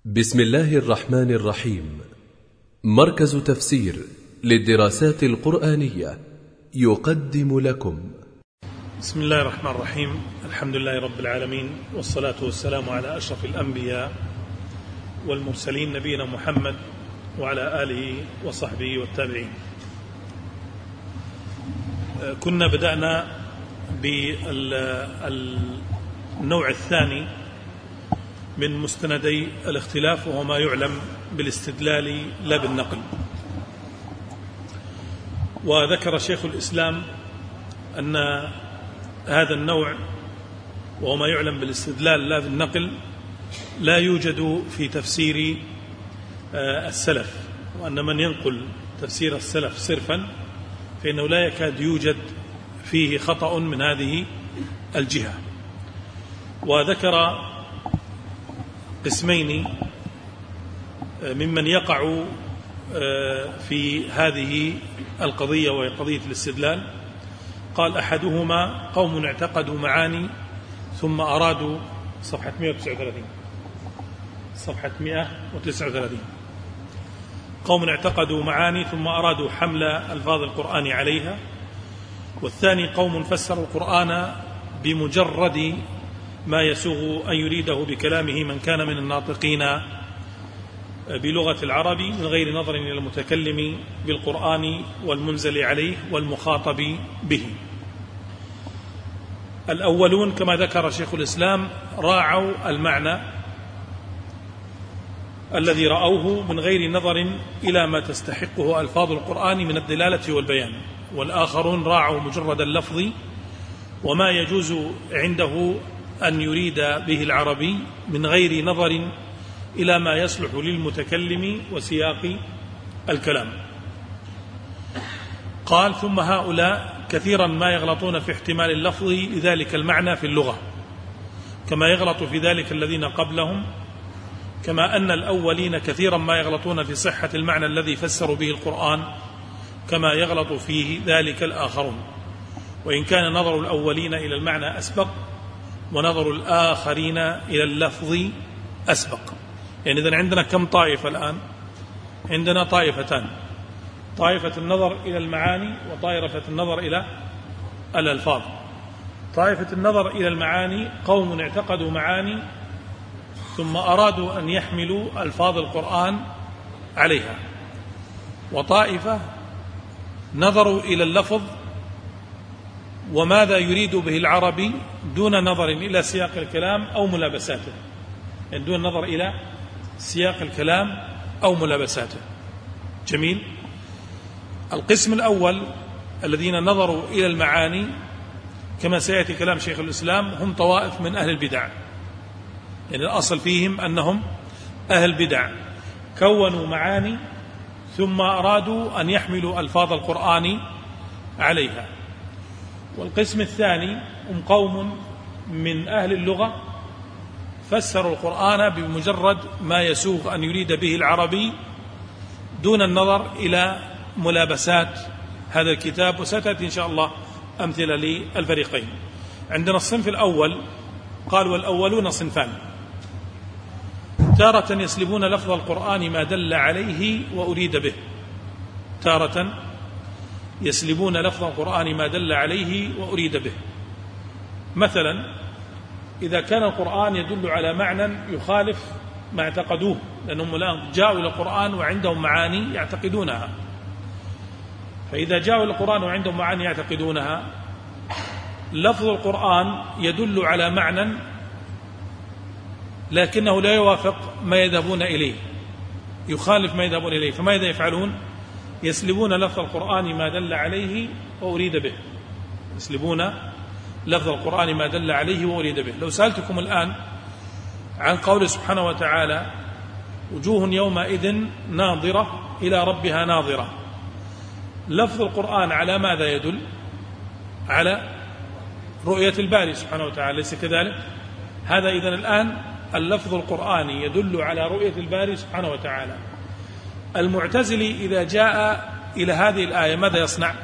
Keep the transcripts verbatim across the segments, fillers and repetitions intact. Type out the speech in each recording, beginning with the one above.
بسم الله الرحمن الرحيم. مركز تفسير للدراسات القرآنية يقدم لكم. بسم الله الرحمن الرحيم. الحمد لله رب العالمين، والصلاة والسلام على أشرف الأنبياء والمرسلين نبينا محمد وعلى آله وصحبه والتابعين. كنا بدأنا بالنوع الثاني من مستندي الاختلاف، وهو ما يعلم بالاستدلال لا بالنقل. وذكر شيخ الإسلام أن هذا النوع، وهو ما يعلم بالاستدلال لا بالنقل، لا يوجد في تفسير السلف، وأن من ينقل تفسير السلف صرفا فإنه لا يكاد يوجد فيه خطأ من هذه الجهة. وذكر قسمين ممن يقع في هذه القضية، وهي قضية الاستدلال. قال: أحدهما قوم اعتقدوا معاني ثم أرادوا صفحة مئة وتسعة وثلاثين صفحة مئة وتسعة وثلاثين قوم اعتقدوا معاني ثم أرادوا حمل ألفاظ القرآن عليها. والثاني قوم فسروا القرآن بمجرد ما يسوغ أن يريده بكلامه من كان من الناطقين بلغة العرب، من غير نظر إلى المتكلم بالقرآن والمنزل عليه والمخاطب به. الأولون كما ذكر شيخ الإسلام راعوا المعنى الذي رأوه من غير نظر إلى ما تستحقه ألفاظ القرآن من الدلالة والبيان، والآخرون راعوا مجرد اللفظ وما يجوز عنده أن يريد به العربي من غير نظر إلى ما يصلح للمتكلم وسياق الكلام. قال: ثم هؤلاء كثيرا ما يغلطون في احتمال اللفظ لذلك المعنى في اللغة، كما يغلط في ذلك الذين قبلهم، كما أن الأولين كثيرا ما يغلطون في صحة المعنى الذي فسروا به القرآن، كما يغلط فيه ذلك الآخرون، وإن كان نظر الأولين إلى المعنى أسبق ونظر الآخرين إلى اللفظ أسبق. يعني إذن عندنا كم طائفة الآن؟ عندنا طائفتان: طائفة النظر إلى المعاني، وطائفة النظر إلى الألفاظ. طائفة النظر إلى المعاني قوم اعتقدوا معاني ثم أرادوا أن يحملوا ألفاظ القرآن عليها، وطائفة نظروا إلى اللفظ وماذا يريد به العربي دون نظر إلى سياق الكلام أو ملابساته، يعني دون نظر إلى سياق الكلام أو ملابساته. جميل. القسم الأول الذين نظروا إلى المعاني، كما سيأتي كلام شيخ الإسلام، هم طوائف من أهل البدع، يعني الأصل فيهم أنهم أهل بدع، كونوا معاني ثم أرادوا أن يحملوا ألفاظ القرآن عليها. والقسم الثاني هم قوم من أهل اللغة فسروا القرآن بمجرد ما يسوغ أن يريد به العربي دون النظر إلى ملابسات هذا الكتاب، وستأتي إن شاء الله أمثلة للفريقين. عندنا الصنف الأول، قال: والأولون صنفان: تارة يسلبون لفظ القرآن ما دل عليه وأريد به، تارة يسلبون لفظ القرآن ما دل عليه وأريد به. مثلا إذا كان القرآن يدل على معنى يخالف ما اعتقدوه، لأنهم الآن جاءوا إلى القرآن وعندهم معاني يعتقدونها، فإذا جاءوا إلى القرآن وعندهم معاني يعتقدونها، لفظ القرآن يدل على معنى لكنه لا يوافق ما يذهبون إليه، يخالف ما يذهبون إليه، فماذا يفعلون؟ يسلبون لفظ القرآن ما دل عليه وأريد به، يسلبون لفظ القرآن ما دل عليه وأريد به. لو سألتكم الآن عن قول سبحانه وتعالى: وجوه يومئذ ناظرة إلى ربها ناظرة، لفظ القرآن على ماذا يدل؟ على رؤية الباري سبحانه وتعالى، ليس كذلك؟ هذا إذن الآن اللفظ القرآني يدل على رؤية الباري سبحانه وتعالى. المعتزلي إذا جاء إلى هذه الآية ماذا يصنع؟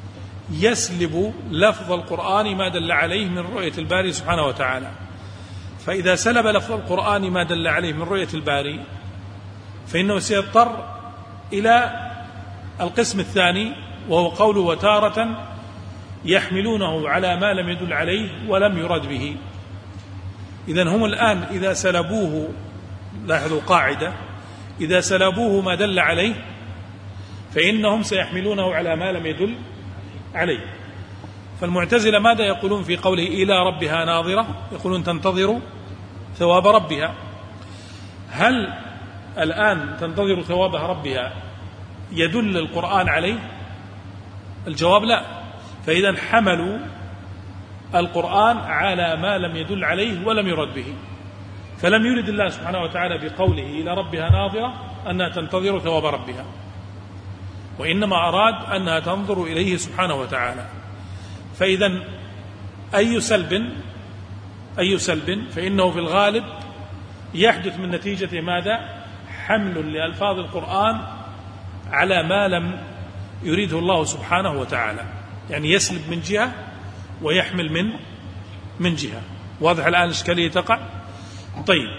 يسلب لفظ القرآن ما دل عليه من رؤية الباري سبحانه وتعالى، فإذا سلب لفظ القرآن ما دل عليه من رؤية الباري فإنه سيضطر إلى القسم الثاني، وهو قوله وتارة يحملونه على ما لم يدل عليه ولم يرد به. إذن هم الآن إذا سلبوه، لاحظوا قاعدة، إذا سلبوه ما دل عليه فإنهم سيحملونه على ما لم يدل عليه. فالمعتزلة ماذا يقولون في قوله إلى ربها ناظرة؟ يقولون تنتظر ثواب ربها. هل الآن تنتظر ثواب ربها يدل القرآن عليه؟ الجواب لا. فإذا حملوا القرآن على ما لم يدل عليه ولم يرد به، فلم يرد الله سبحانه وتعالى بقوله إلى ربها ناظرة أنها تنتظر ثواب ربها، وإنما أراد أنها تنظر إليه سبحانه وتعالى. فإذا أي سلب أي سلب فإنه في الغالب يحدث من نتيجة ماذا؟ حمل لألفاظ القرآن على ما لم يريده الله سبحانه وتعالى، يعني يسلب من جهة ويحمل من من جهة. واضح الآن الإشكالية تقع؟ طيب،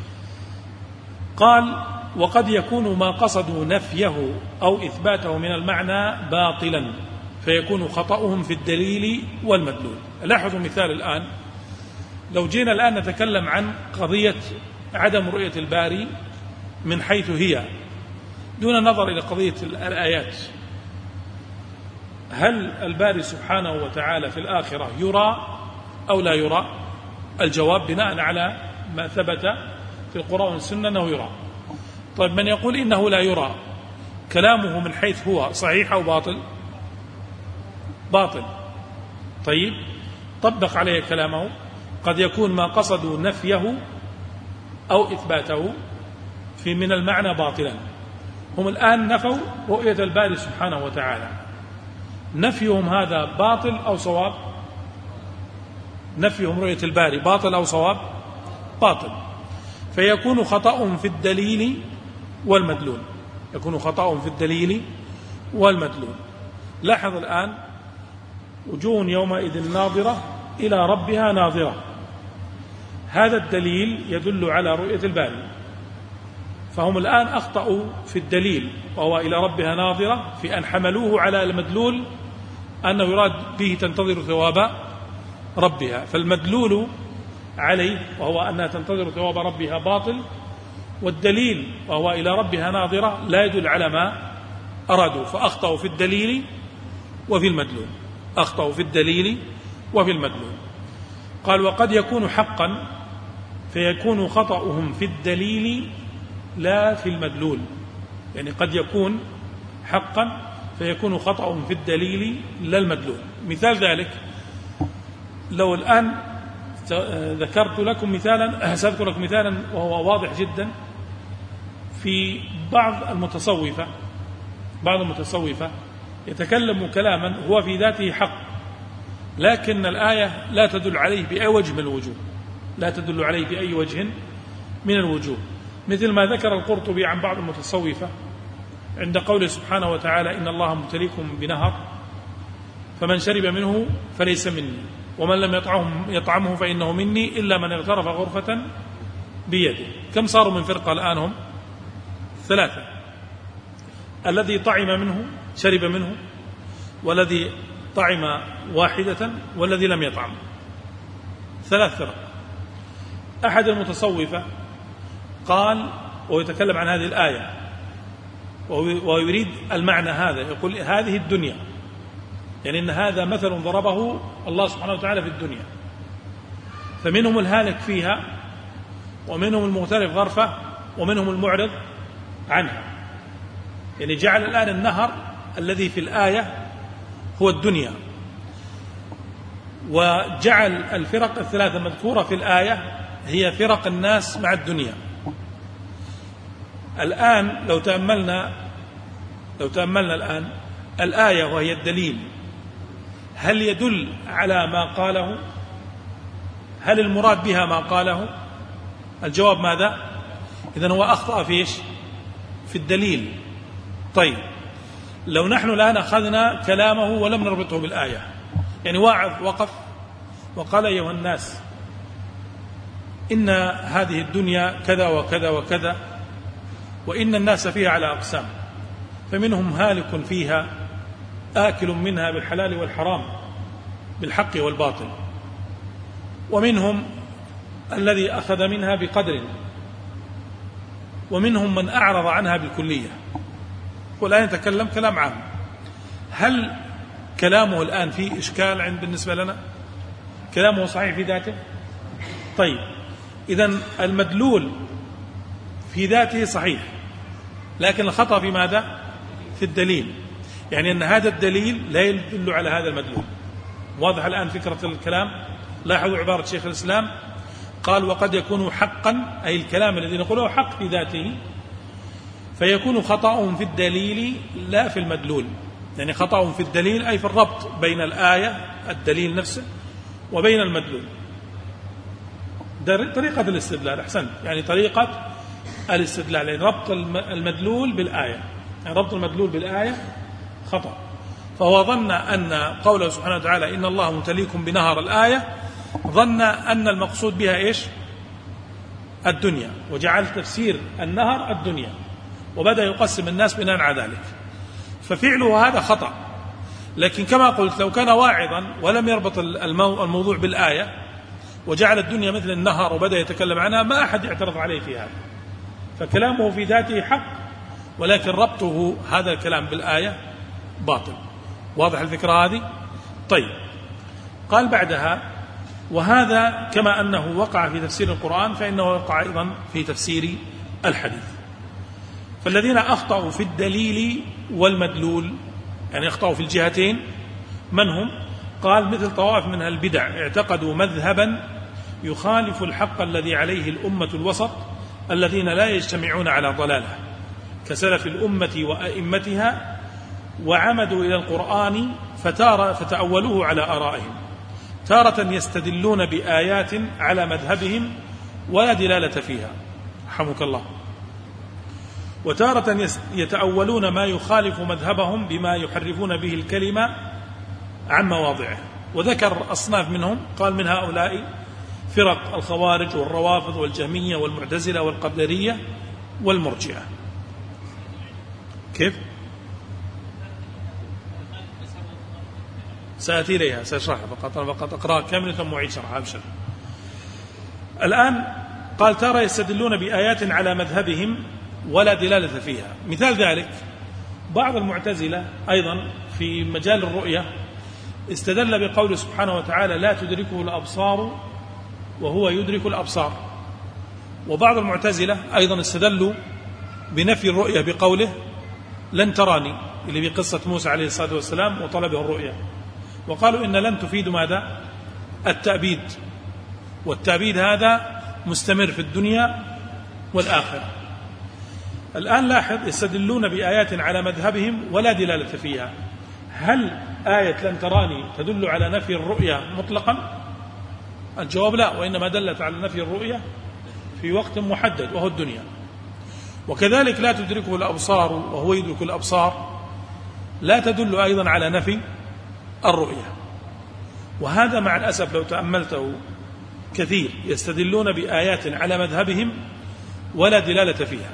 قال وقد يكون ما قصدوا نفيه أو إثباته من المعنى باطلا فيكون خطأهم في الدليل والمدلول. لاحظوا مثال الآن، لو جينا الآن نتكلم عن قضية عدم رؤية الباري من حيث هي دون النظر إلى قضية الآيات، هل الباري سبحانه وتعالى في الآخرة يرى أو لا يرى؟ الجواب بناء على ما ثبت في القرآن والسنة أنه يرى. طيب، من يقول إنه لا يرى كلامه من حيث هو صحيح أو باطل؟ باطل. طيب، طبق عليه كلامه، قد يكون ما قصدوا نفيه أو إثباته في من المعنى باطلا. هم الآن نفوا رؤية الباري سبحانه وتعالى، نفيهم هذا باطل أو صواب؟ نفيهم رؤية الباري باطل أو صواب؟ باطل. فيكون خطأهم في الدليل والمدلول، يكون خطأهم في الدليل والمدلول. لاحظ الآن، وجوه يومئذ ناظرة إلى ربها ناظرة، هذا الدليل يدل على رؤية الباري، فهم الآن أخطأوا في الدليل وهو إلى ربها ناظرة في أن حملوه على المدلول أنه يراد به تنتظر ثواب ربها، فالمدلول عليه وهو أنها تنتظر ثواب ربها باطل، والدليل وهو إلى ربها ناظرة لا يدل على ما أرادوا، فأخطأوا في الدليل وفي المدلول، أخطأوا في الدليل وفي المدلول. قال وقد يكون حقا فيكون خطأهم في الدليل لا في المدلول، يعني قد يكون حقا فيكون خطأهم في الدليل لا المدلول. مثال ذلك، لو الآن ذكرت لكم مثالا، سأذكر لكم مثالا وهو واضح جدا في بعض المتصوفة. بعض المتصوفة يتكلم كلاما هو في ذاته حق، لكن الآية لا تدل عليه بأي وجه من الوجوه، لا تدل عليه بأي وجه من الوجوه، مثل ما ذكر القرطبي عن بعض المتصوفة عند قوله سبحانه وتعالى إن الله مبتليكم بنهر فمن شرب منه فليس مني ومن لم يطعمه, يطعمه فإنه مني إلا من اغترف غرفة بيده. كم صاروا من فرقة الآن؟ هم ثلاثة، الذي طعم منه شرب منه، والذي طعم واحدة، والذي لم يطعم، ثلاث فرق. أحد المتصوفة قال ويتكلم عن هذه الآية ويريد المعنى هذا، يقول هذه الدنيا، يعني إن هذا مثل ضربه الله سبحانه وتعالى في الدنيا، فمنهم الهالك فيها ومنهم المغترف غرفة ومنهم المعرض عنها، يعني جعل الآن النهر الذي في الآية هو الدنيا، وجعل الفرق الثلاثة المذكورة في الآية هي فرق الناس مع الدنيا. الآن لو تأملنا لو تأملنا الآن الآية وهي الدليل، هل يدل على ما قاله؟ هل المراد بها ما قاله؟ الجواب ماذا؟ إذن هو أخطأ في إيش؟ في الدليل. طيب، لو نحن الآن أخذنا كلامه ولم نربطه بالآية، يعني واعظ وقف وقال أيها الناس إن هذه الدنيا كذا وكذا وكذا، وإن الناس فيها على أقسام، فمنهم هالك فيها آكل منها بالحلال والحرام بالحق والباطل، ومنهم الذي أخذ منها بقدر، ومنهم من أعرض عنها بالكلية. والآن يتكلم كلام عام. هل كلامه الآن فيه إشكال عند بالنسبة لنا؟ كلامه صحيح في ذاته؟ طيب، إذن المدلول في ذاته صحيح، لكن الخطأ في ماذا؟ في الدليل، يعني أن هذا الدليل لا يدل على هذا المدلول. واضح الآن فكرة الكلام؟ لاحظوا عبارة شيخ الإسلام، قال وقد يكون حقا، أي الكلام الذي نقوله حق في ذاته، فيكون خطأ في الدليل لا في المدلول. يعني خطأ في الدليل أي في الربط بين الآية الدليل نفسه وبين المدلول. ده طريقة الاستدلال. أحسنت، يعني طريقة الاستدلال، يعني ربط المدلول بالآية، يعني ربط المدلول بالآية خطأ. فهو ظن أن قوله سبحانه وتعالى إن الله ممتليكم بنهر الآية، ظن أن المقصود بها إيش؟ الدنيا، وجعل تفسير النهر الدنيا، وبدأ يقسم الناس بناء على ذلك. ففعله هذا خطأ. لكن كما قلت لو كان واعظا ولم يربط الموضوع بالآية وجعل الدنيا مثل النهر وبدأ يتكلم عنها، ما أحد يعترض عليه في هذا. فكلامه في ذاته حق، ولكن ربطه هذا الكلام بالآية باطل. واضح الفكرة هذه؟ طيب، قال بعدها وهذا كما أنه وقع في تفسير القرآن فإنه وقع أيضا في تفسير الحديث. فالذين أخطأوا في الدليل والمدلول، يعني أخطأوا في الجهتين، من هم؟ قال مثل طوائف من البدع اعتقدوا مذهبا يخالف الحق الذي عليه الأمة الوسط الذين لا يجتمعون على ضلاله كسلف الأمة وأئمتها، وعمدوا إلى القرآن فتارة فتأولوه على آرائهم، تارة يستدلون بآيات على مذهبهم ولا دلالة فيها رحمك الله، وتارة يتأولون ما يخالف مذهبهم بما يحرفون به الكلمة عن مواضعه. وذكر أصناف منهم، قال من هؤلاء فرق الخوارج والروافض والجهمية والمعتزلة والقدرية والمرجئة. كيف؟ سأتي إليها سأشرحها، فقط أنا فقط أقرأ كاملة ثم أعيد شرحها أبشر. الآن قال ترى يستدلون بآيات على مذهبهم ولا دلالة فيها. مثال ذلك بعض المعتزلة أيضا في مجال الرؤية استدل بقوله سبحانه وتعالى لا تدركه الأبصار وهو يدرك الأبصار. وبعض المعتزلة أيضا استدلوا بنفي الرؤية بقوله لن تراني، اللي بقصة موسى عليه الصلاة والسلام وطلبه الرؤية، وقالوا إن لن تفيد ماذا؟ التأبيد، والتأبيد هذا مستمر في الدنيا والآخرة. الآن لاحظ يستدلون بآيات على مذهبهم ولا دلالة فيها. هل آية لن تراني تدل على نفي الرؤية مطلقا؟ الجواب لا، وإنما دلت على نفي الرؤية في وقت محدد وهو الدنيا. وكذلك لا تدركه الأبصار وهو يدرك الأبصار لا تدل أيضا على نفي الرؤية. وهذا مع الأسف لو تأملته كثير يستدلون بآيات على مذهبهم ولا دلالة فيها،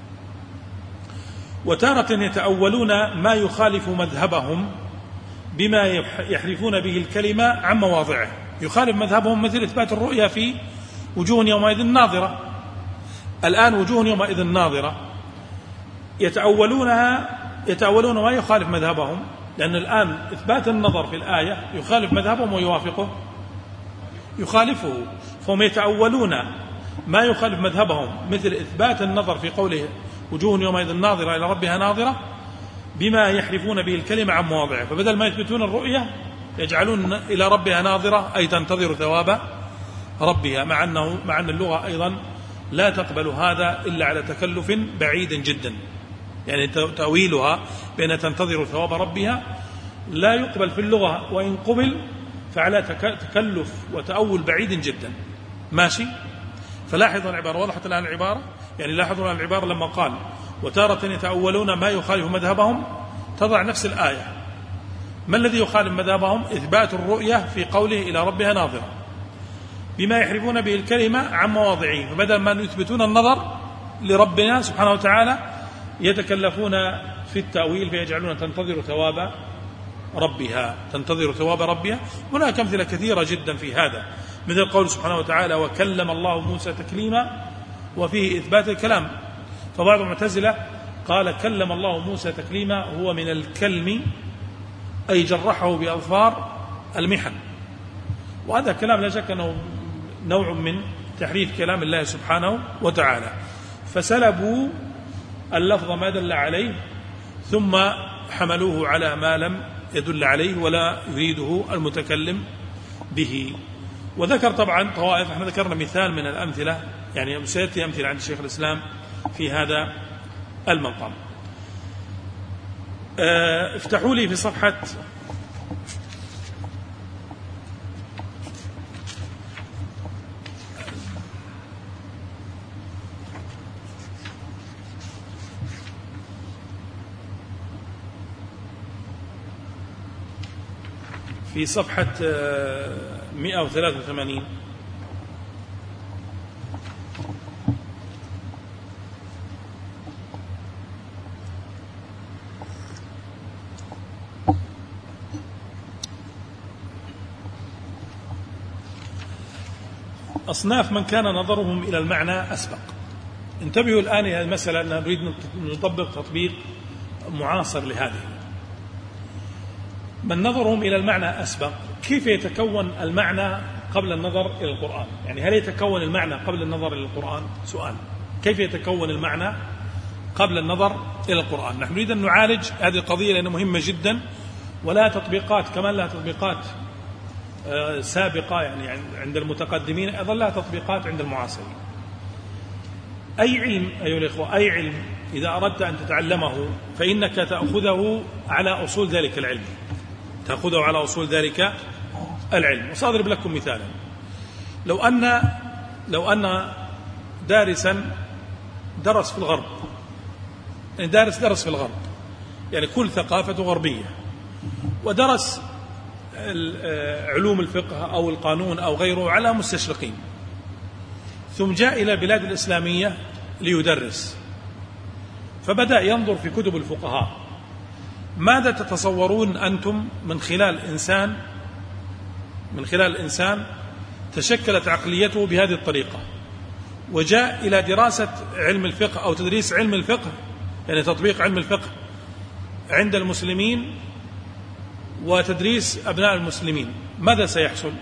وتارة يتأولون ما يخالف مذهبهم بما يحرفون به الكلمة عن مواضعه. يخالف مذهبهم مثل إثبات الرؤيا في وجوه يومئذ ناظرة. الآن وجوه يومئذ ناظرة يتأولونها يتأولون ما يخالف مذهبهم، لأن الآن إثبات النظر في الآية يخالف مذهبهم ويوافقه يخالفه، فهم يتأولون ما يخالف مذهبهم مثل إثبات النظر في قوله وجوه يومئذ ناظرة إلى ربها ناظرة بما يحرفون به الكلمة عن مواضعه. فبدل ما يثبتون الرؤية يجعلون إلى ربها ناظرة أي تنتظر ثواب ربها، مع أنه مع أن اللغة أيضا لا تقبل هذا إلا على تكلف بعيد جدا. يعني تأويلها بأن تنتظر ثواب ربها لا يقبل في اللغة، وإن قبل فعلى تكلف وتأول بعيد جدا. ماشي؟ فلاحظوا العبارة، وضحت الآن العبارة؟ يعني لاحظوا الآن العبارة لما قال وتارة يتأولون ما يخالف مذهبهم تضع نفس الآية. ما الذي يخالف مذهبهم؟ إثبات الرؤية في قوله إلى ربها ناظرة. بما يحرفون به الكلمة عن مواضعه، فبدل ما يثبتون النظر لربنا سبحانه وتعالى يتكلفون في التأويل فيجعلون تنتظر ثواب ربها تنتظر ثواب ربها. هناك أمثلة كثيرة جدا في هذا، مثل قول سبحانه وتعالى وكلم الله موسى تكليما، وفيه إثبات الكلام. فبعض المعتزلة قال كلم الله موسى تكليما هو من الكلم، أي جرحه بأظفار المحن، وهذا كلام لا شك أنه نوع من تحريف كلام الله سبحانه وتعالى. فسلبوا اللفظ ما دل عليه ثم حملوه على ما لم يدل عليه ولا يريده المتكلم به. وذكر طبعا طوائف، احنا ذكرنا مثال من الأمثلة، يعني سيأتي أمثلة عند شيخ الإسلام في هذا المقام. افتحوا لي في صفحة في صفحة مئة وثلاثة وثمانين. أصناف من كان نظرهم إلى المعنى أسبق. انتبهوا الآن إلى المسألة أننا نريد نطبق تطبيق معاصر لهذه. من نظرهم إلى المعنى أسبق، كيف يتكون المعنى قبل النظر إلى القرآن؟ يعني هل يتكون المعنى قبل النظر إلى القرآن؟ سؤال. كيف يتكون المعنى قبل النظر إلى القرآن؟ نحن نريد أن نعالج هذه القضية لأنها مهمة جدا، ولا تطبيقات كمان لها تطبيقات سابقة يعني عند المتقدمين، أيضا لها تطبيقات عند المعاصرين. أي علم أيها الإخوة، أي علم إذا أردت أن تتعلمه فإنك تأخذه على أصول ذلك العلم، تأخذه على أصول ذلك العلم. وسأضرب لكم مثالا. لو أن لو أن دارسا درس في الغرب، يعني دارس درس في الغرب، يعني كل ثقافته غربية، ودرس علوم الفقه أو القانون أو غيره على مستشرقين، ثم جاء إلى البلاد الإسلامية ليدرس، فبدأ ينظر في كتب الفقهاء. ماذا تتصورون أنتم من خلال إنسان من خلال إنسان تشكلت عقليته بهذه الطريقة، وجاء إلى دراسة علم الفقه أو تدريس علم الفقه، يعني تطبيق علم الفقه عند المسلمين وتدريس أبناء المسلمين؟ ماذا سيحصل؟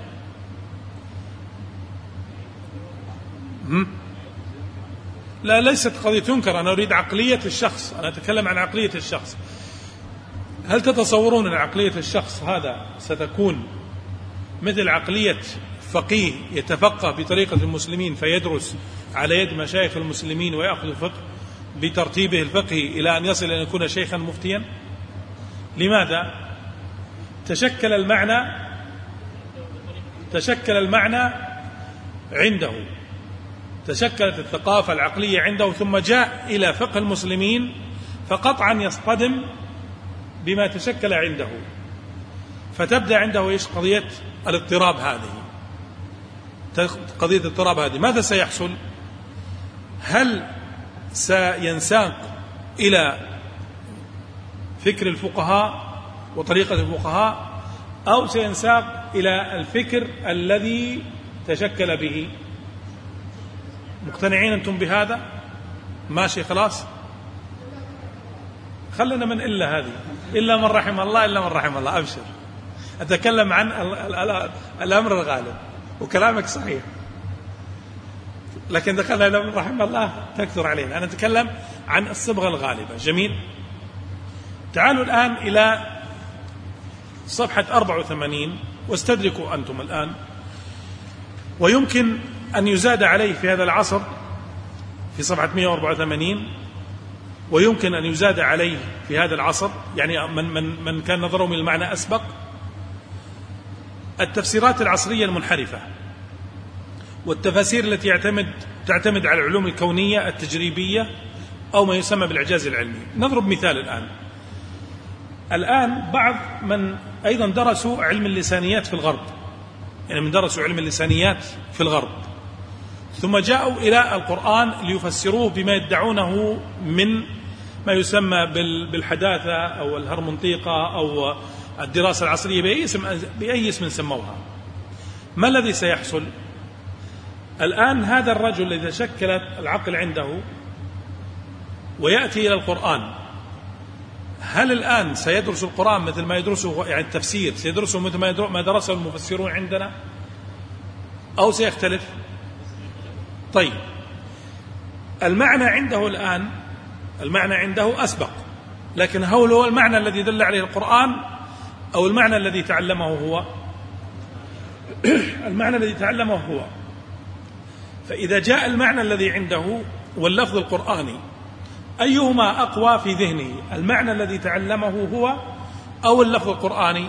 هم؟ لا، ليست قضية تنكر، أنا أريد عقلية الشخص، أنا أتكلم عن عقلية الشخص. هل تتصورون أن عقلية الشخص هذا ستكون مثل عقلية فقيه يتفقه بطريقة المسلمين فيدرس على يد مشايخ المسلمين ويأخذ الفقه بترتيبه الفقهي إلى أن يصل أن يكون شيخا مفتيا؟ لماذا؟ تشكل المعنى تشكل المعنى عنده، تشكلت الثقافة العقلية عنده، ثم جاء إلى فقه المسلمين فقطعا يصطدم بما تشكل عنده، فتبدأ عنده إيش؟ قضية الاضطراب هذه قضية الاضطراب هذه ماذا سيحصل؟ هل سينساق إلى فكر الفقهاء وطريقة الفقهاء، أو سينساق إلى الفكر الذي تشكل به؟ مقتنعين أنتم بهذا؟ ماشي خلاص، خلنا من إلا هذه، إلا من رحم الله، إلا من رحم الله. أبشر، أتكلم عن الأمر الغالب، وكلامك صحيح، لكن دخلنا إلا من رحم الله تكثر علينا. أنا أتكلم عن الصبغة الغالبة. جميل. تعالوا الآن إلى صفحة أربعة وثمانين واستدركوا أنتم الآن. ويمكن أن يزاد عليه في هذا العصر في صفحة مئة وأربعة وثمانين، ويمكن أن يزاد عليه في هذا العصر، يعني من, من, من كان نظره من المعنى أسبق، التفسيرات العصرية المنحرفة والتفاسير التي يعتمد تعتمد على العلوم الكونية التجريبية أو ما يسمى بالإعجاز العلمي. نضرب مثال الآن. الآن بعض من أيضا درسوا علم اللسانيات في الغرب يعني من درسوا علم اللسانيات في الغرب، ثم جاءوا إلى القرآن ليفسروه بما يدعونه من ما يسمى بالحداثة أو الهرمنطيقة أو الدراسة العصرية، بأي اسم, بأي اسم سموها. ما الذي سيحصل الآن؟ هذا الرجل إذا شكلت العقل عنده ويأتي إلى القرآن، هل الآن سيدرس القرآن مثل ما يدرسه، يعني التفسير سيدرسه مثل ما درسه المفسرون عندنا، أو سيختلف؟ طيب، المعنى عنده الآن، المعنى عنده أسبق، لكن هل هو المعنى الذي دل عليه القرآن أو المعنى الذي تعلمه هو؟ المعنى الذي تعلمه هو. فإذا جاء المعنى الذي عنده واللفظ القرآني، أيهما أقوى في ذهنه، المعنى الذي تعلمه هو أو اللفظ القرآني؟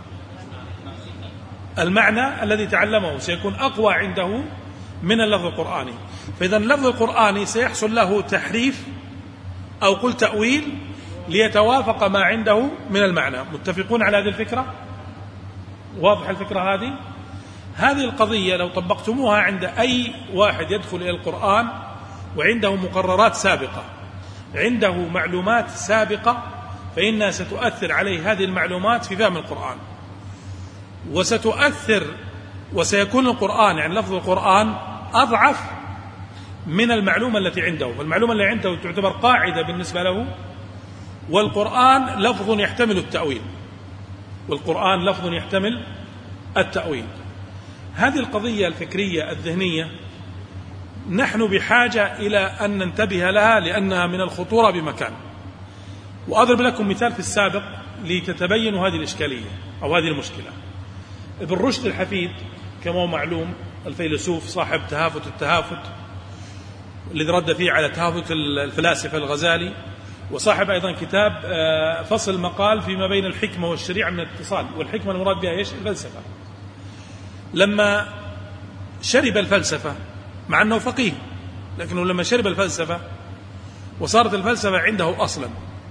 المعنى الذي تعلمه سيكون أقوى عنده من اللفظ القرآني. فإذا اللفظ القرآني سيحصل له تحريف أو قل تأويل ليتوافق ما عنده من المعنى. متفقون على هذه الفكرة؟ واضح الفكرة هذه؟ هذه القضية لو طبقتموها عند أي واحد يدخل إلى القرآن وعنده مقررات سابقة، عنده معلومات سابقة، فإنها ستؤثر عليه هذه المعلومات في فهم القرآن، وستؤثر وسيكون القرآن، يعني لفظ القرآن، أضعف من المعلومة التي عنده. فالمعلومة اللي عنده تعتبر قاعدة بالنسبة له، والقرآن لفظ يحتمل التأويل، والقرآن لفظ يحتمل التأويل. هذه القضية الفكرية الذهنية نحن بحاجة إلى أن ننتبه لها، لأنها من الخطورة بمكان. وأضرب لكم مثال في السابق لتتبينوا هذه الإشكالية أو هذه المشكلة. ابن رشد الحفيد كما هو معلوم، الفيلسوف صاحب تهافت التهافت الذي رد فيه على تهافت الفلاسفة الغزالي، وصاحب أيضا كتاب فصل مقال فيما بين الحكمة والشريعة من الاتصال، والحكمة المراد بها إيش؟ الفلسفة. لما شرب الفلسفة، مع أنه فقيه، لكنه لما شرب الفلسفة وصارت الفلسفة عنده أصلا،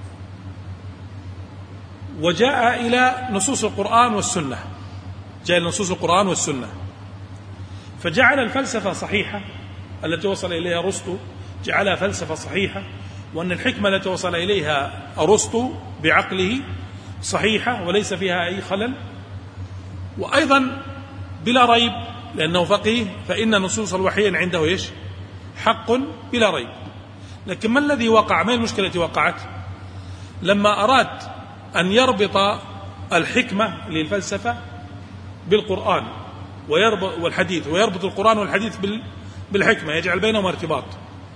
وجاء إلى نصوص القرآن والسنة، جاء إلى نصوص القرآن والسنة، فجعل الفلسفة صحيحة التي وصل إليها أرسطو، جعلها فلسفة صحيحة، وأن الحكمة التي وصل إليها أرسطو بعقله صحيحة وليس فيها أي خلل. وأيضا بلا ريب، لأنه فقيه، فإن نصوص الوحيين عنده إيش؟ حق بلا ريب. لكن ما الذي وقع؟ ما المشكلة التي وقعت؟ لما أراد أن يربط الحكمة للفلسفة بالقرآن ويربط والحديث، ويربط القرآن والحديث بالحكمة، يجعل بينهما ارتباط.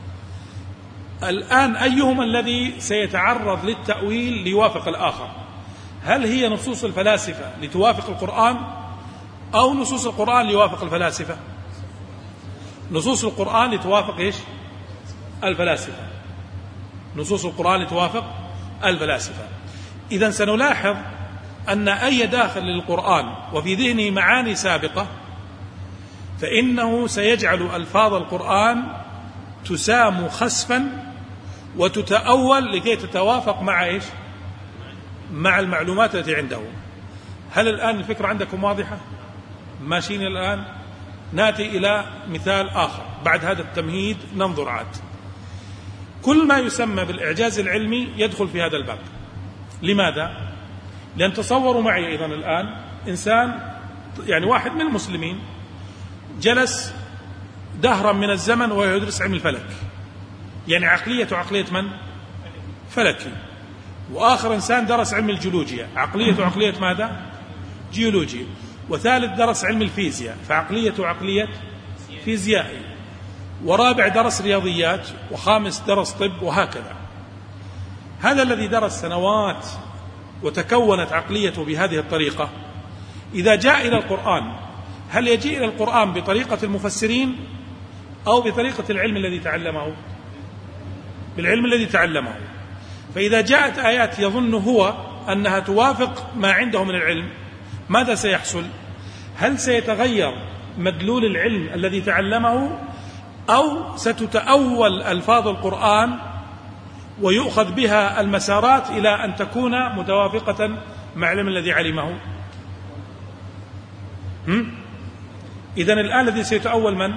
الآن أيهما الذي سيتعرض للتأويل ليوافق الآخر؟ هل هي نصوص الفلاسفة لتوافق القرآن، أو نصوص القرآن ليوافق الفلاسفة؟ نصوص القرآن لتوافق إيش؟ الفلاسفة. نصوص القرآن لتوافق الفلاسفة. إذن سنلاحظ أن أي داخل للقرآن وفي ذهنه معاني سابقة، فإنه سيجعل ألفاظ القرآن تسام خسفا وتتأول لكي تتوافق مع إيش؟ مع المعلومات التي عنده. هل الآن الفكرة عندكم واضحة؟ ماشيين الآن؟ نأتي إلى مثال آخر بعد هذا التمهيد، ننظر عاد. كل ما يسمى بالإعجاز العلمي يدخل في هذا الباب. لماذا؟ لأن تصوروا معي أيضا الآن إنسان، يعني واحد من المسلمين، جلس دهرا من الزمن وهو يدرس علم الفلك، يعني عقلية عقلية من؟ فلكي. وآخر إنسان درس علم الجيولوجيا، عقلية عقلية ماذا؟ جيولوجيا. وثالث درس علم الفيزياء، فعقلية عقلية فيزيائي. ورابع درس رياضيات، وخامس درس طب، وهكذا. هذا الذي درس سنوات وتكونت عقليته بهذه الطريقة، إذا جاء إلى القرآن، هل يجيء إلى القرآن بطريقة المفسرين أو بطريقة العلم الذي تعلمه؟ بالعلم الذي تعلمه. فإذا جاءت آيات يظن هو أنها توافق ما عنده من العلم، ماذا سيحصل؟ هل سيتغير مدلول العلم الذي تعلمه، أو ستتأول ألفاظ القرآن ويؤخذ بها المسارات إلى أن تكون متوافقة مع العلم الذي علمه؟ هم؟ إذن الآن الذي سيتأول من؟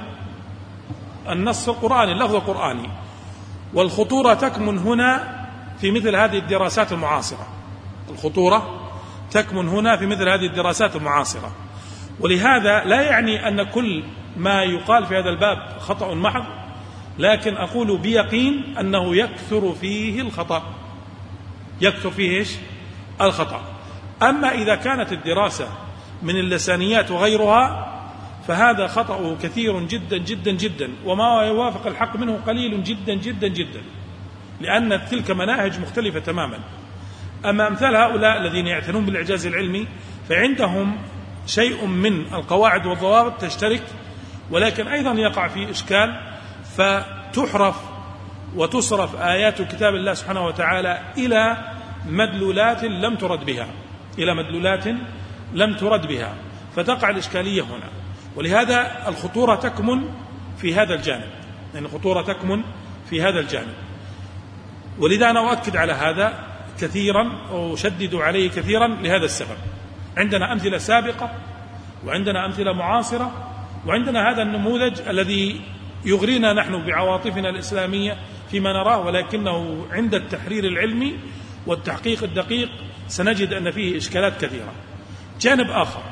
النص القرآني، اللفظ القرآني. والخطورة تكمن هنا في مثل هذه الدراسات المعاصرة، الخطورة تكمن هنا في مثل هذه الدراسات المعاصرة. ولهذا لا يعني أن كل ما يقال في هذا الباب خطأ محض، لكن أقول بيقين أنه يكثر فيه الخطأ، يكثر فيه إيش؟ الخطأ. أما إذا كانت الدراسة من اللسانيات وغيرها فهذا خطأه كثير جدا جدا جدا، وما يوافق الحق منه قليل جدا جدا جدا، لأن تلك مناهج مختلفة تماما. أما أمثال هؤلاء الذين يعتنون بالإعجاز العلمي فعندهم شيء من القواعد والضوابط تشترك، ولكن أيضا يقع في إشكال، فتحرف وتصرف آيات كتاب الله سبحانه وتعالى إلى مدلولات لم ترد بها، إلى مدلولات لم ترد بها، فتقع الإشكالية هنا. ولهذا الخطورة تكمن في هذا الجانب، يعني الخطورة تكمن في هذا الجانب. ولذا أنا أؤكد على هذا كثيرا وأشدد عليه كثيرا لهذا السبب. عندنا أمثلة سابقة وعندنا أمثلة معاصرة، وعندنا هذا النموذج الذي يغرينا نحن بعواطفنا الإسلامية فيما نراه، ولكنه عند التحرير العلمي والتحقيق الدقيق سنجد أن فيه إشكالات كثيرة. جانب آخر،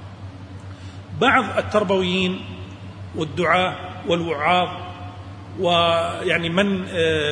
بعض التربويين والدعاة والوعاظ ويعني من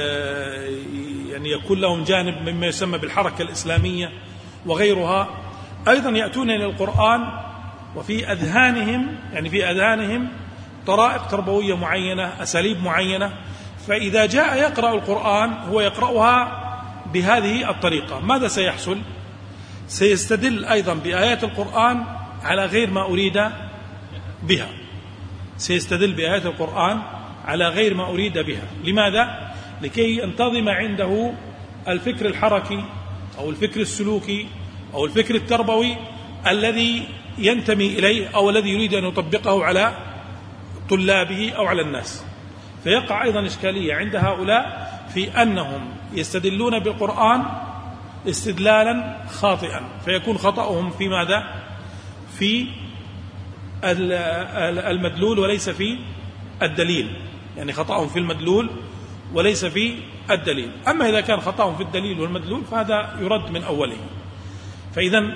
يعني يكون لهم جانب مما يسمى بالحركة الإسلامية وغيرها أيضا يأتون إلى القرآن وفي أذهانهم يعني في أذهانهم طرائق تربوية معينة، أساليب معينة، فإذا جاء يقرأ القرآن هو يقرأها بهذه الطريقة. ماذا سيحصل؟ سيستدل أيضا بآيات القرآن على غير ما أريد بها، سيستدل بآيات القرآن على غير ما أريد بها. لماذا؟ لكي ينتظم عنده الفكر الحركي أو الفكر السلوكي أو الفكر التربوي الذي ينتمي إليه أو الذي يريد أن يطبقه على طلابه أو على الناس. فيقع أيضا إشكالية عند هؤلاء في أنهم يستدلون بالقرآن استدلالا خاطئا، فيكون خطأهم في ماذا؟ في المدلول وليس في الدليل، يعني خطأهم في المدلول وليس في الدليل. أما إذا كان خطأهم في الدليل والمدلول فهذا يرد من أوله. فإذا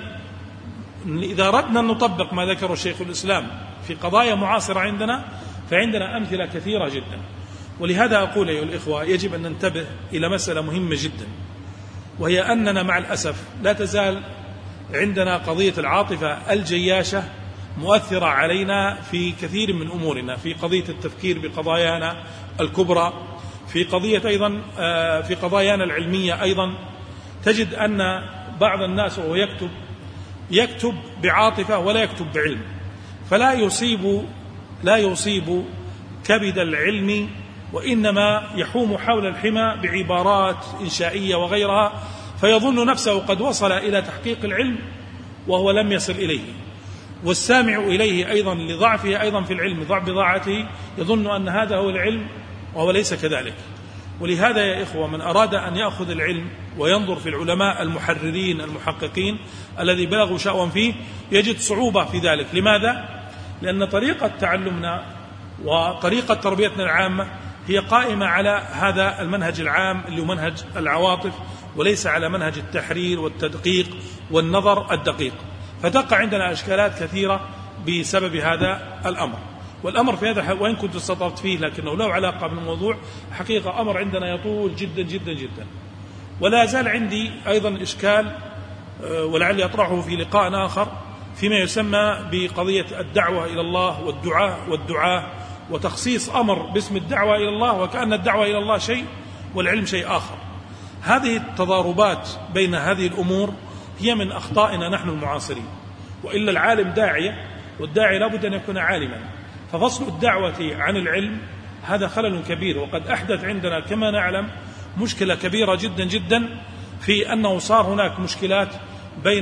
إذا أردنا أن نطبق ما ذكره الشيخ الإسلام في قضايا معاصرة عندنا فعندنا أمثلة كثيرة جدا. ولهذا أقول أيها الإخوة يجب أن ننتبه إلى مسألة مهمة جدا، وهي أننا مع الأسف لا تزال عندنا قضية العاطفة الجياشة مؤثرة علينا في كثير من أمورنا، في قضية التفكير بقضايانا الكبرى، في قضية أيضا في قضايانا العلمية. أيضا تجد أن بعض الناس وهو يكتب يكتب بعاطفة ولا يكتب بعلم، فلا يصيب لا يصيب كبد العلم، وإنما يحوم حول الحمى بعبارات إنشائية وغيرها، فيظن نفسه قد وصل إلى تحقيق العلم وهو لم يصل إليه. والسامع إليه أيضا لضعفه أيضا في العلم، ضعف بضاعته، يظن أن هذا هو العلم وهو ليس كذلك. ولهذا يا إخوة من أراد أن يأخذ العلم وينظر في العلماء المحررين المحققين الذي بلغوا شأوا فيه يجد صعوبة في ذلك. لماذا؟ لأن طريقة تعلمنا وطريقة تربيتنا العامة هي قائمة على هذا المنهج العام اللي هو منهج العواطف، وليس على منهج التحرير والتدقيق والنظر الدقيق، فتقع عندنا أشكالات كثيرة بسبب هذا الأمر. والأمر في هذا وإن كنت استطرت فيه لكنه له علاقة بالموضوع، حقيقة أمر عندنا يطول جدا جدا جدا. ولا زال عندي أيضا إشكال ولعلي أطرحه في لقاء آخر فيما يسمى بقضية الدعوة إلى الله والدعاء والدعاء وتخصيص أمر باسم الدعوة إلى الله وكأن الدعوة إلى الله شيء والعلم شيء آخر. هذه التضاربات بين هذه الأمور هي من أخطائنا نحن المعاصرين. وإلا العالم داعية، والداعي لابد أن يكون عالما، ففصل الدعوة عن العلم هذا خلل كبير. وقد أحدث عندنا كما نعلم مشكلة كبيرة جدا جدا في أنه صار هناك مشكلات بين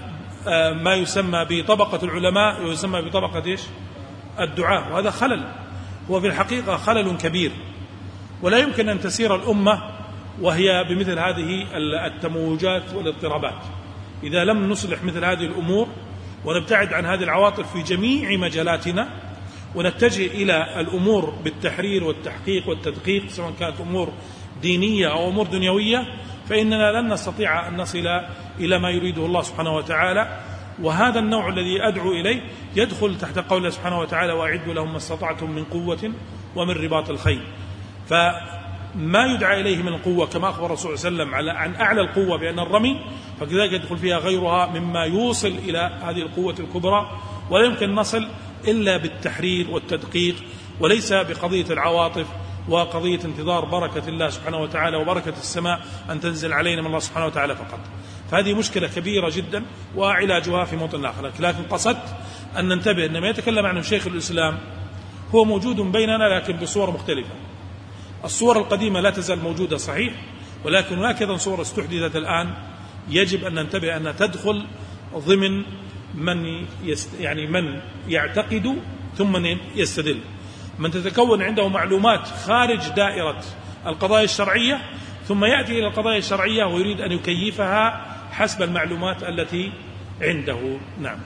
ما يسمى بطبقة العلماء ويسمى بطبقة إيش؟ الدعاء، وهذا خلل، هو في الحقيقة خلل كبير. ولا يمكن أن تسير الأمة وهي بمثل هذه التموجات والاضطرابات إذا لم نصلح مثل هذه الأمور ونبتعد عن هذه العواطف في جميع مجالاتنا ونتجه إلى الأمور بالتحرير والتحقيق والتدقيق سواء كانت أمور دينية أو أمور دنيوية، فإننا لن نستطيع أن نصل إلى ما يريده الله سبحانه وتعالى. وهذا النوع الذي أدعو إليه يدخل تحت قوله سبحانه وتعالى: وأعدوا لهم ما استطعتم من قوة ومن رباط الخيل. فما يدعى إليه من القوة كما أخبر الرسول صلى الله عليه وسلم عن أعلى القوة بأن الرمي، فكذلك يدخل فيها غيرها مما يوصل إلى هذه القوة الكبرى، ولا يمكن نصل إلا بالتحرير والتدقيق، وليس بقضية العواطف وقضية انتظار بركة الله سبحانه وتعالى وبركة السماء أن تنزل علينا من الله سبحانه وتعالى فقط. فهذه مشكلة كبيرة جدا وعلاجها في موطن آخر. لكن قصدت أن ننتبه أن ما يتكلم عنه شيخ الإسلام هو موجود بيننا لكن بصور مختلفة. الصور القديمة لا تزال موجودة صحيح، ولكن هناك أيضا صور استحدثت الآن يجب أن ننتبه أنها تدخل ضمن من يست يعني من يعتقد ثم من يستدل، من تتكون عنده معلومات خارج دائرة القضايا الشرعية ثم يأتي إلى القضايا الشرعية ويريد أن يكيفها حسب المعلومات التي عنده. نعم.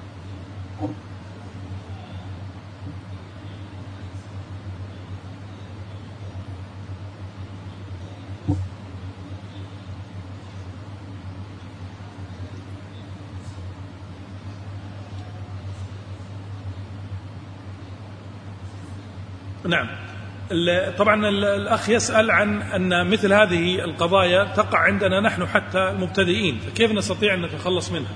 نعم. طبعا الأخ يسأل عن أن مثل هذه القضايا تقع عندنا نحن حتى المبتدئين، فكيف نستطيع أن نتخلص منها؟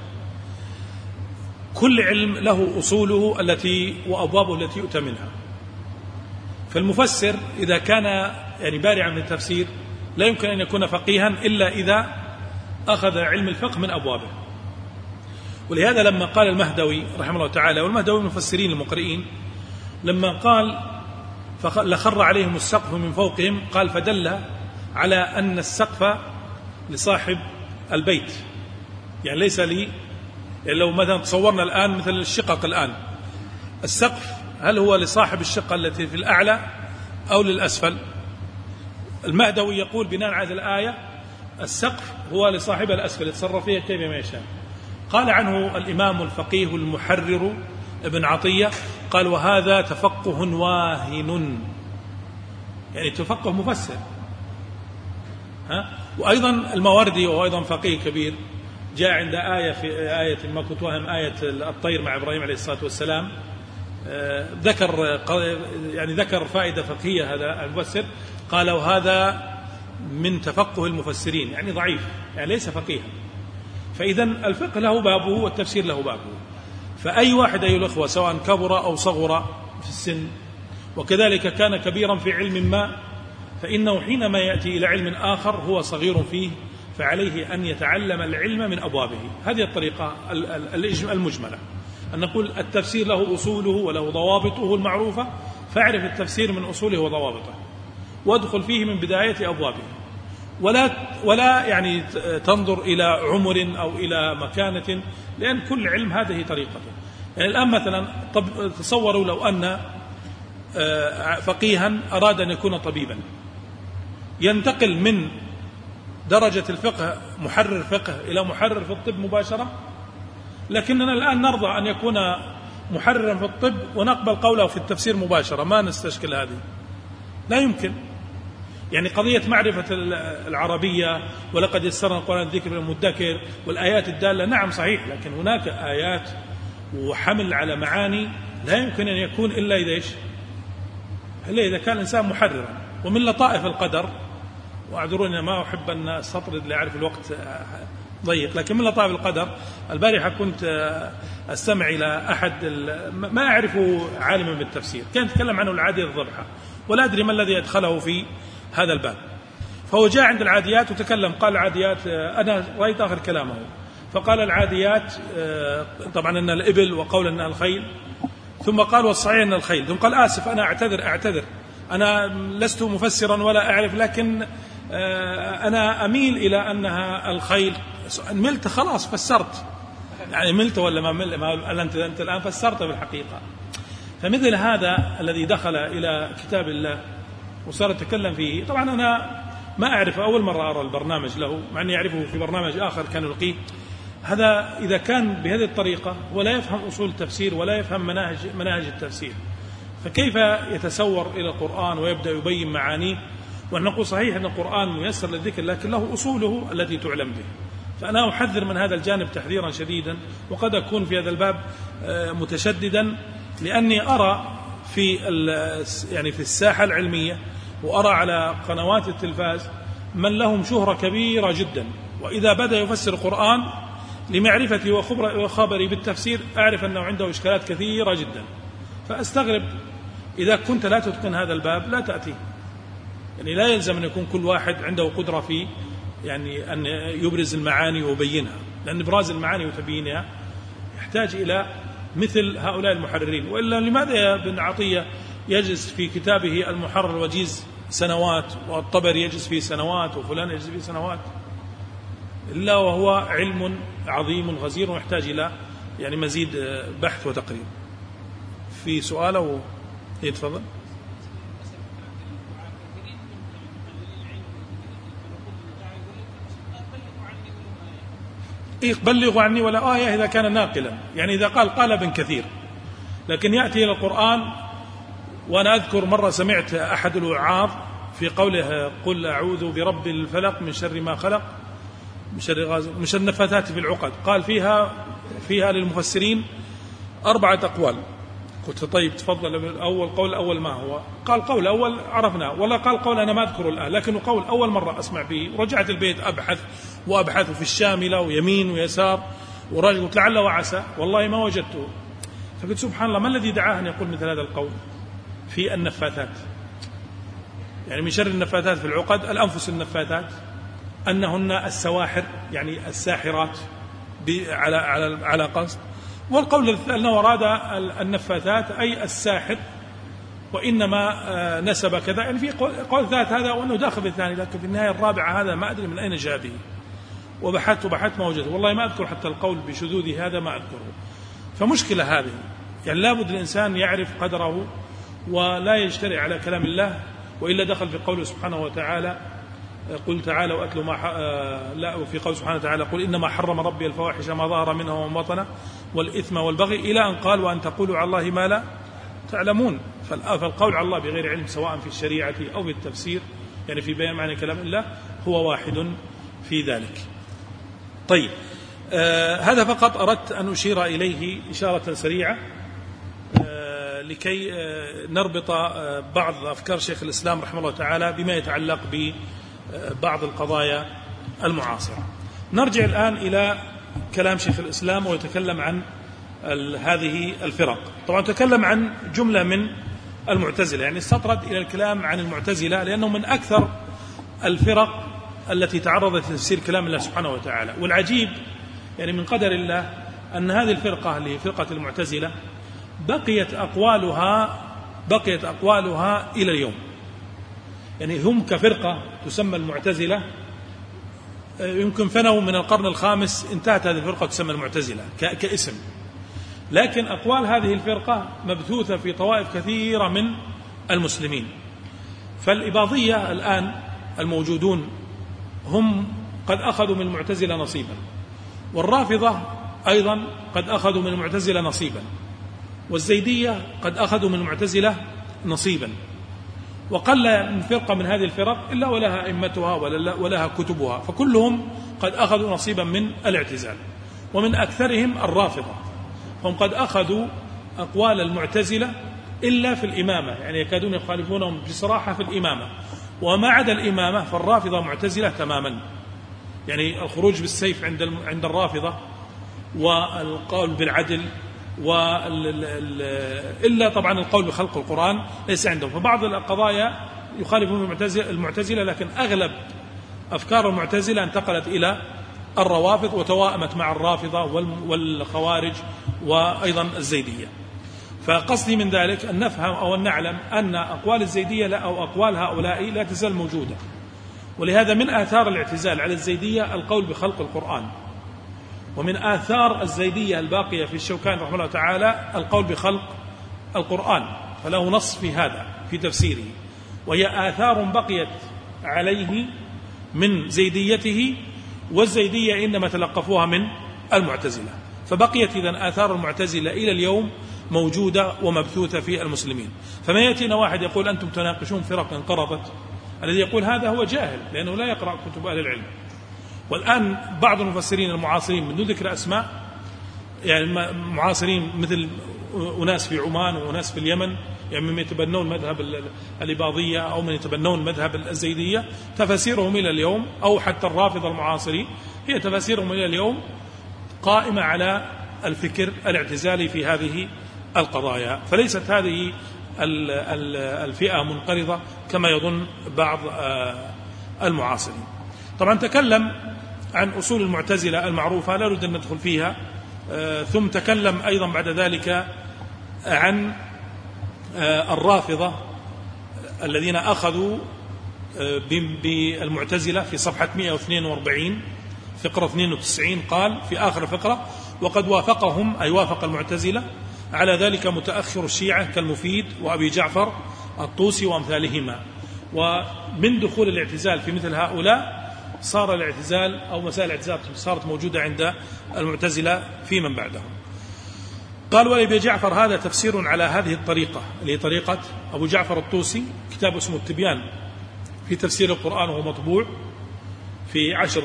كل علم له أصوله التي وأبوابه التي يؤتى منها. فالمفسر إذا كان يعني بارعا من التفسير لا يمكن أن يكون فقيها إلا إذا أخذ علم الفقه من أبوابه. ولهذا لما قال المهدوي رحمه الله تعالى، والمهدوي من المفسرين المقرئين، لما قال لخر عليهم السقف من فوقهم، قال فدل على أن السقف لصاحب البيت، يعني ليس لي. يعني لو مثلا تصورنا الآن مثل الشقق الآن، السقف هل هو لصاحب الشقة التي في الأعلى أو للأسفل؟ المهدوي يقول بناء على الآية السقف هو لصاحب الأسفل يتصرف فيها كيف ما يشاء. قال عنه الإمام الفقيه المحرر ابن عطية قال: وهذا تفقه واهن، يعني تفقه مفسر. ها؟ وأيضا الماوردي وهو أيضا فقيه كبير جاء عند آية في آية ما كنت واهم آية الطير مع إبراهيم عليه الصلاة والسلام، ذكر يعني ذكر فائدة فقهية هذا المفسر، قال وهذا من تفقه المفسرين، يعني ضعيف، يعني ليس فقيها. فإذا الفقه له بابه والتفسير له بابه. فأي واحد أيها الأخوة سواء كبر أو صغر في السن وكذلك كان كبيرا في علم ما، فإنه حينما يأتي إلى علم آخر هو صغير فيه فعليه أن يتعلم العلم من أبوابه. هذه الطريقة المجملة، أن نقول التفسير له أصوله وله ضوابطه المعروفة، فاعرف التفسير من أصوله وضوابطه وادخل فيه من بداية أبوابه، ولا ولا يعني تنظر إلى عمر أو إلى مكانة، لأن كل علم هذه طريقته. يعني الآن مثلا تصوروا لو أن فقيها أراد أن يكون طبيبا، ينتقل من درجة الفقه محرر فقه إلى محرر في الطب مباشرة، لكننا الآن نرضى أن يكون محررا في الطب ونقبل قوله في التفسير مباشرة، ما نستشكل هذه، لا يمكن. يعني قضية معرفة العربية ولقد يسرنا القرآن الذكر للمدكر والآيات الدالة، نعم صحيح، لكن هناك آيات وحمل على معاني لا يمكن أن يكون إلا إذا إيش؟ إلا إذا كان الإنسان محررا. ومن لطائف القدر، واعذروني ما أحب أن أستطرد لأعرف الوقت ضيق، لكن من لطائف القدر البارحة كنت أستمع إلى أحد ما أعرفه عالما بالتفسير، كان يتكلم عنه العادية الضبحة، ولا أدري ما الذي أدخله في هذا الباب. فهو جاء عند العاديات وتكلم، قال العاديات، أنا رأيت آخر كلامه، فقال العاديات طبعا أن الإبل، وقول أن الخيل، ثم قال والصحيح أن الخيل، ثم قال آسف أنا أعتذر أعتذر أنا لست مفسرا ولا أعرف، لكن أنا أميل إلى أنها الخيل. ملت خلاص فسرت، يعني ملت ولا ما ملت، ما أنت أنت الآن فسرت بالحقيقة. فمثل هذا الذي دخل إلى كتاب الله وصار يتكلم فيه، طبعا أنا ما أعرف، أول مرة أرى البرنامج له، مع أني أعرفه في برنامج آخر كان يلقيه. هذا إذا كان بهذه الطريقة ولا يفهم أصول التفسير ولا يفهم مناهج مناهج التفسير، فكيف يتسور إلى القرآن ويبدأ يبين معانيه؟ ونقول صحيح أن القرآن ميسر للذكر لكن له أصوله التي تعلم به. فأنا أحذر من هذا الجانب تحذيرا شديدا، وقد أكون في هذا الباب متشددا، لأني أرى في يعني في الساحة العلمية وأرى على قنوات التلفاز من لهم شهرة كبيرة جدا، وإذا بدأ يفسر القرآن لمعرفتي وخبري بالتفسير أعرف أنه عنده إشكالات كثيرة جدا، فأستغرب إذا كنت لا تتقن هذا الباب لا تأتي. يعني لا يلزم أن يكون كل واحد عنده قدرة في يعني أن يبرز المعاني ويبينها، لأن إبراز المعاني وتبيينها يحتاج إلى مثل هؤلاء المحررين. وإلا لماذا يا ابن عطية يجلس في كتابه المحرر الوجيز سنوات، والطبري يجلس فيه سنوات، وفلان يجلس فيه سنوات، إلا وهو علم عظيم غزير ويحتاج إلى يعني مزيد بحث وتقرير. في سؤاله يتفضل. يبلغ عني ولا آية إذا كان ناقلا، يعني إذا قال قال ابن كثير، لكن يأتي إلى القرآن. وأنا أذكر مرة سمعت أحد الوعاظ في قوله قل أعوذ برب الفلق من شر ما خلق من شر غازل من شر النفاثات في العقد، قال فيها فيها للمفسرين أربعة أقوال. قلت طيب تفضل، أول قول أول ما هو؟ قال قول أول عرفنا، ولا قال قول أنا ما أذكر الآن، لكنه قول أول مرة أسمع به. ورجعت البيت أبحث وأبحث في الشاملة ويمين ويسار، وراجل قلت لعل وعسى، والله ما وجدته. فقلت سبحان الله، ما الذي دعاه أن يقول مثل هذا القول في النفاثات؟ يعني من شر النفاثات في العقد الأنفس النفاثات، أنهن السواحر يعني الساحرات على على على قصد. والقول الثالث أنه أراد النفاثات أي الساحر، وإنما نسب كذا. يعني في قول ثالث هذا وأنه داخل في الثاني، لكن في النهاية الرابعة هذا ما أدري من أين جاء به. وبحثت وبحثت ما وجدت، والله ما أذكر حتى القول بشذوذ هذا ما أذكره. فمشكلة هذه، يعني لابد الإنسان يعرف قدره ولا يجترئ على كلام الله، وإلا دخل في قوله سبحانه وتعالى قل تعالوا أتلوا ما لا وفي قول سبحانه وتعالى قل إنما حرم ربي الفواحش ما ظهر منها وما بطن والإثم والبغي، إلى أن قال وأن تقولوا على الله ما لا تعلمون. فالقول على الله بغير علم سواء في الشريعة أو في التفسير، يعني في بيان معنى كلام الله، هو واحد في ذلك. طيب، آه هذا فقط أردت أن أشير إليه إشارة سريعة آه لكي آه نربط آه بعض أفكار شيخ الإسلام رحمه الله تعالى بما يتعلق ببعض القضايا المعاصرة. نرجع الآن إلى كلام شيخ الإسلام ويتكلم عن هذه الفرق. طبعا تكلم عن جملة من المعتزلة، يعني استطرد إلى الكلام عن المعتزلة لأنه من أكثر الفرق التي تعرضت لتفسير كلام الله سبحانه وتعالى. والعجيب يعني من قدر الله أن هذه الفرقة اللي فرقة المعتزلة بقيت أقوالها بقيت أقوالها إلى اليوم. يعني هم كفرقة تسمى المعتزلة، يمكن فنوا من القرن الخامس انتهت هذه الفرقة تسمى المعتزلة كاسم، لكن أقوال هذه الفرقة مبثوثة في طوائف كثيرة من المسلمين. فالإباضية الآن الموجودون هم قد أخذوا من المعتزلة نصيبا، والرافضة أيضا قد أخذوا من المعتزلة نصيبا، والزيدية قد أخذوا من المعتزلة نصيبا. وقل من فرقة من هذه الفرق إلا ولها أئمتها ولها كتبها، فكلهم قد أخذوا نصيبا من الاعتزال. ومن أكثرهم الرافضة، هم قد أخذوا أقوال المعتزلة إلا في الإمامة، يعني يكادون يخالفونهم بصراحة في الإمامة، وما عدا الإمامة فالرافضة معتزلة تماما. يعني الخروج بالسيف عند عند الرافضة، والقول بالعدل، إلا طبعا القول بخلق القرآن ليس عندهم. فبعض القضايا يخالفون المعتزلة، لكن أغلب أفكار المعتزلة انتقلت إلى الروافض وتوائمت مع الرافضة والخوارج وأيضا الزيدية. فقصدي من ذلك أن نفهم أو أن نعلم أن أقوال الزيدية أو أقوال هؤلاء لا تزال موجودة. ولهذا من آثار الاعتزال على الزيدية القول بخلق القرآن، ومن آثار الزيدية الباقية في الشوكاني رحمه الله تعالى القول بخلق القرآن، فله نص في هذا في تفسيره، وهي آثار بقيت عليه من زيديته، والزيدية إنما تلقفوها من المعتزلة. فبقيت إذن آثار المعتزلة إلى اليوم موجودة ومبثوثة في المسلمين. فما يأتينا واحد يقول أنتم تناقشون فرق انقرضت، الذي يقول هذا هو جاهل لأنه لا يقرأ كتب أهل العلم. والآن بعض المفسرين المعاصرين من دون ذكر أسماء، يعني معاصرين مثل أناس في عمان وأناس في اليمن، يعني من يتبنون مذهب الإباضية أو من يتبنون مذهب الزيدية، تفاسيرهم إلى اليوم أو حتى الرافضة المعاصرين هي تفاسيرهم إلى اليوم قائمة على الفكر الاعتزالي في هذه القضايا. فليست هذه الفئة منقرضة كما يظن بعض المعاصرين. طبعا تكلم عن أصول المعتزلة المعروفة، لا نريد أن ندخل فيها، ثم تكلم أيضا بعد ذلك عن الرافضة الذين أخذوا بالمعتزلة في صفحة مئة واثنين وأربعين فقرة اثنين وتسعين، قال في آخر فقرة: وقد وافقهم، أي وافق المعتزلة على ذلك متأخر الشيعة كالمفيد وأبي جعفر الطوسي وأمثالهما. ومن دخول الاعتزال في مثل هؤلاء صار الاعتزال أو مسائل الاعتزال صارت موجودة عند المعتزلة في من بعدهم. قال: وأبي جعفر هذا تفسير على هذه الطريقة اللي هي طريقة أبو جعفر الطوسي، كتاب اسمه التبيان في تفسير القرآن وهو مطبوع في عشر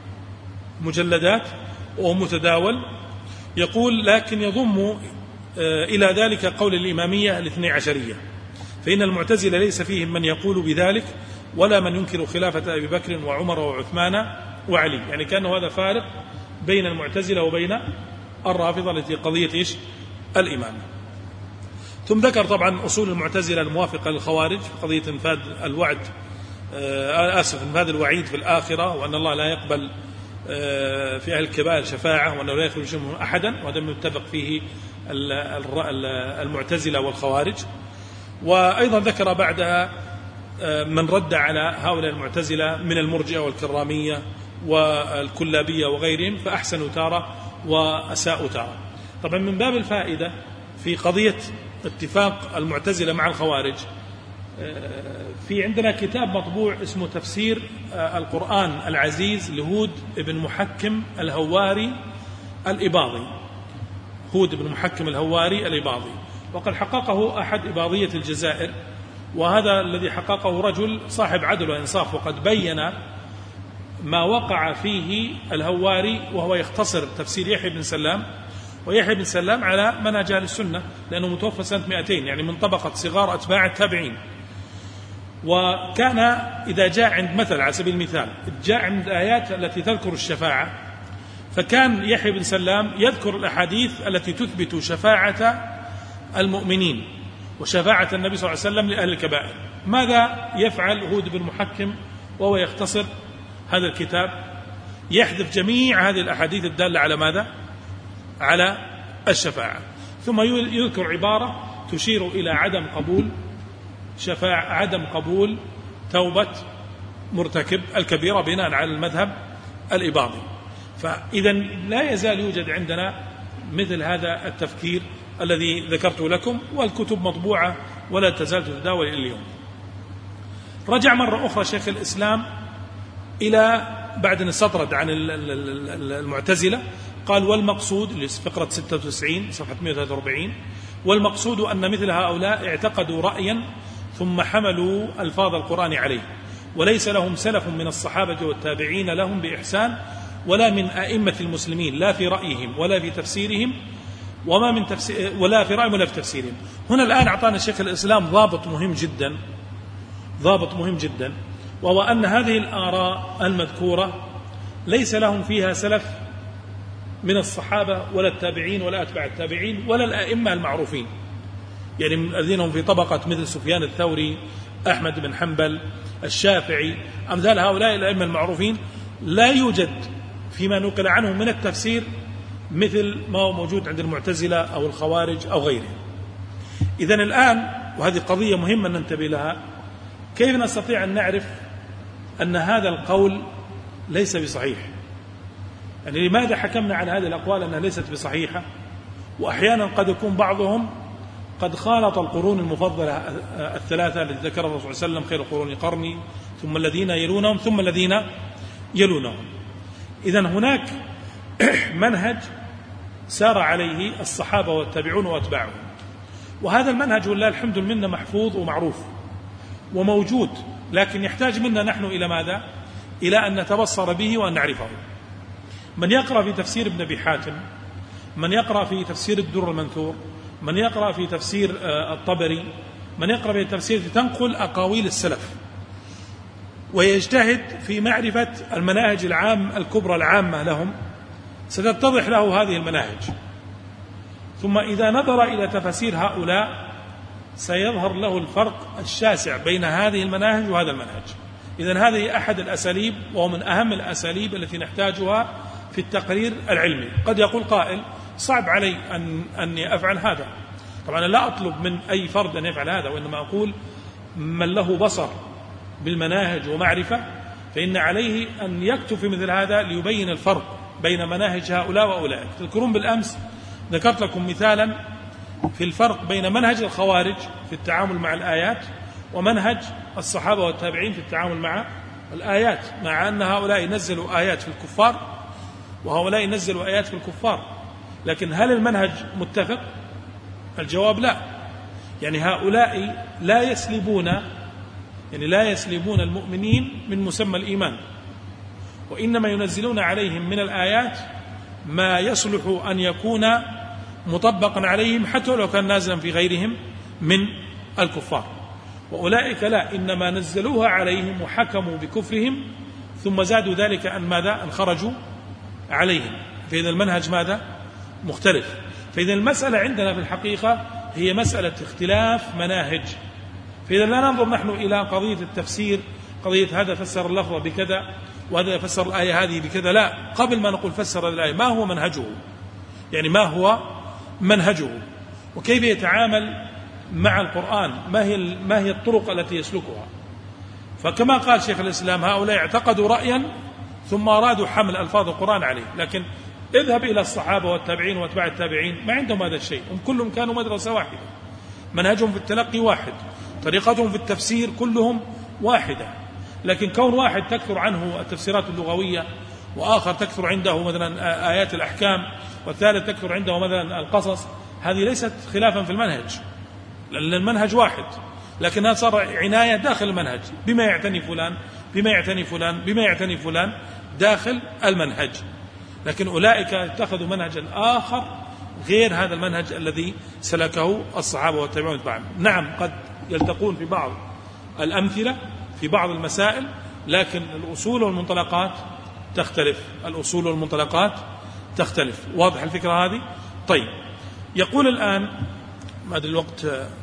مجلدات وهو متداول. يقول: لكن يضم إلى ذلك قول الإمامية الاثني عشرية، فإن المعتزلة ليس فيهم من يقول بذلك ولا من ينكر خلافة أبي بكر وعمر وعثمان وعلي. يعني كان هذا فارق بين المعتزلة وبين الرافضة التي قضية إيش؟ الإمامة. ثم ذكر طبعا أصول المعتزلة الموافقة للخوارج في قضية انفاذ الوعد آه آسف انفاذ الوعيد في الآخرة، وأن الله لا يقبل آه في أهل الكبائر شفاعة، وأنه لا يخرج منهم أحدا، وهذا متفق فيه المعتزلة والخوارج. وأيضا ذكر بعدها من رد على هؤلاء المعتزلة من المرجئة والكرامية والكلابية وغيرهم، فأحسنوا تارة وأساءوا تارة. طبعا من باب الفائدة في قضية اتفاق المعتزلة مع الخوارج، في عندنا كتاب مطبوع اسمه تفسير القرآن العزيز لهود بن محكم الهواري الإباضي، هود بن محكم الهواري الإباضي، وقد حققه أحد إباضية الجزائر، وهذا الذي حققه رجل صاحب عدل وإنصاف، وقد بين ما وقع فيه الهواري وهو يختصر تفسير يحيى بن سلام، ويحيى بن سلام على منهج أهل السنة لأنه متوفى سنة مئتين، يعني من طبقة صغار أتباع التابعين. وكان إذا جاء عند مثل على سبيل المثال جاء عند الآيات التي تذكر الشفاعة، فكان يحيى بن سلام يذكر الأحاديث التي تثبت شفاعة المؤمنين وشفاعة النبي صلى الله عليه وسلم لأهل الكبائر. ماذا يفعل هود بن محكم وهو يختصر هذا الكتاب؟ يحذف جميع هذه الأحاديث الدالة على ماذا؟ على الشفاعة، ثم يذكر عبارة تشير إلى عدم قبول شفاعة، عدم قبول توبة مرتكب الكبيرة بناء على المذهب الإباضي. فإذا لا يزال يوجد عندنا مثل هذا التفكير الذي ذكرته لكم، والكتب مطبوعة ولا تزال تتداول إلى اليوم. رجع مرة أخرى شيخ الإسلام إلى بعد أن استطرد عن المعتزلة، قال: والمقصود، فقرة ستة وتسعين صفحة مئة وثلاثة وأربعين: والمقصود أن مثل هؤلاء اعتقدوا رأيا ثم حملوا ألفاظ القرآن عليه، وليس لهم سلف من الصحابة والتابعين لهم بإحسان ولا من أئمة المسلمين، لا في رأيهم ولا في تفسيرهم وما من تفسير ولا في رأيهم ولا في تفسيرهم. هنا الآن أعطانا الشيخ الإسلام ضابط مهم جدا، ضابط مهم جدا، وهو أن هذه الآراء المذكورة ليس لهم فيها سلف من الصحابة ولا التابعين ولا أتباع التابعين ولا الأئمة المعروفين، يعني الذين هم في طبقة مثل سفيان الثوري، أحمد بن حنبل، الشافعي، أمثال هؤلاء الأئمة المعروفين، لا يوجد فيما نقل عنهم من التفسير مثل ما هو موجود عند المعتزلة أو الخوارج أو غيرهم. إذن الآن، وهذه قضية مهمة ننتبه لها، كيف نستطيع أن نعرف أن هذا القول ليس بصحيح؟ يعني لماذا حكمنا على هذه الأقوال أنها ليست بصحيحة؟ وأحيانا قد يكون بعضهم قد خالط القرون المفضلة الثلاثة التي ذكرها الرسول صلى الله عليه وسلم: خير القرون قرني ثم الذين يلونهم ثم الذين يلونهم. إذن هناك منهج سار عليه الصحابة والتابعون وأتباعهم، وهذا المنهج ولله الحمد منا محفوظ ومعروف وموجود، لكن يحتاج منا نحن إلى ماذا؟ إلى أن نتبصر به وأن نعرفه. من يقرأ في تفسير ابن أبي حاتم، من يقرأ في تفسير الدر المنثور، من يقرأ في تفسير الطبري، من يقرأ في تفسير تنقل أقاويل السلف ويجتهد في معرفة المناهج العام الكبرى العامة لهم، ستتضح له هذه المناهج. ثم إذا نظر إلى تفاسير هؤلاء سيظهر له الفرق الشاسع بين هذه المناهج وهذا المنهج. إذن هذه أحد الأساليب، وهو من أهم الأساليب التي نحتاجها في التقرير العلمي. قد يقول قائل صعب علي أن أني أفعل هذا. طبعا أنا لا أطلب من أي فرد أن يفعل هذا، وإنما أقول من له بصر بالمناهج ومعرفة فإن عليه أن يكتب في مثل هذا ليبين الفرق بين مناهج هؤلاء وأولئك. تذكرون بالأمس ذكرت لكم مثالا في الفرق بين منهج الخوارج في التعامل مع الآيات ومنهج الصحابة والتابعين في التعامل مع الآيات، مع أن هؤلاء ينزلوا آيات في الكفار وهؤلاء ينزلوا آيات في الكفار، لكن هل المنهج متفق؟ الجواب لا. يعني هؤلاء لا يسلبون يعني لا يسلبون المؤمنين من مسمى الإيمان، وإنما ينزلون عليهم من الآيات ما يصلح أن يكون مطبقا عليهم حتى لو كان نازلا في غيرهم من الكفار. وأولئك لا، إنما نزلوها عليهم وحكموا بكفرهم ثم زادوا ذلك أن ماذا؟ أن خرجوا عليهم. فإذا المنهج ماذا؟ مختلف. فإذا المسألة عندنا في الحقيقة هي مسألة اختلاف مناهج. فإذا لا ننظر نحن إلى قضية التفسير، قضية هذا فسر اللفظ بكذا وهذا فسر الآية هذه بكذا، لا، قبل ما نقول فسر الآية ما هو منهجه، يعني ما هو منهجه وكيف يتعامل مع القرآن، ما هي ما هي الطرق التي يسلكها. فكما قال شيخ الإسلام هؤلاء اعتقدوا رأيا ثم أرادوا حمل ألفاظ القرآن عليه، لكن اذهب إلى الصحابة والتابعين واتباع التابعين ما عندهم هذا الشيء، هم كلهم كانوا مدرسة واحدة، منهجهم في التلقي واحد، طريقتهم في التفسير كلهم واحدة. لكن كون واحد تكثر عنه التفسيرات اللغوية، وآخر تكثر عنده مثلا آيات الأحكام، والثالث تكثر عنده مثلا القصص، هذه ليست خلافا في المنهج، لأن المنهج واحد، لكنها صار عناية داخل المنهج، بما يعتني فلان بما يعتني فلان بما يعتني فلان داخل المنهج. لكن أولئك اتخذوا منهجا آخر غير هذا المنهج الذي سلكه الصحابة والتابعون والتابعين. نعم قد يلتقون في بعض الأمثلة في بعض المسائل، لكن الأصول والمنطلقات تختلف، الأصول والمنطلقات تختلف. واضح الفكرة هذه؟ طيب، يقول الآن ما أدري الوقت،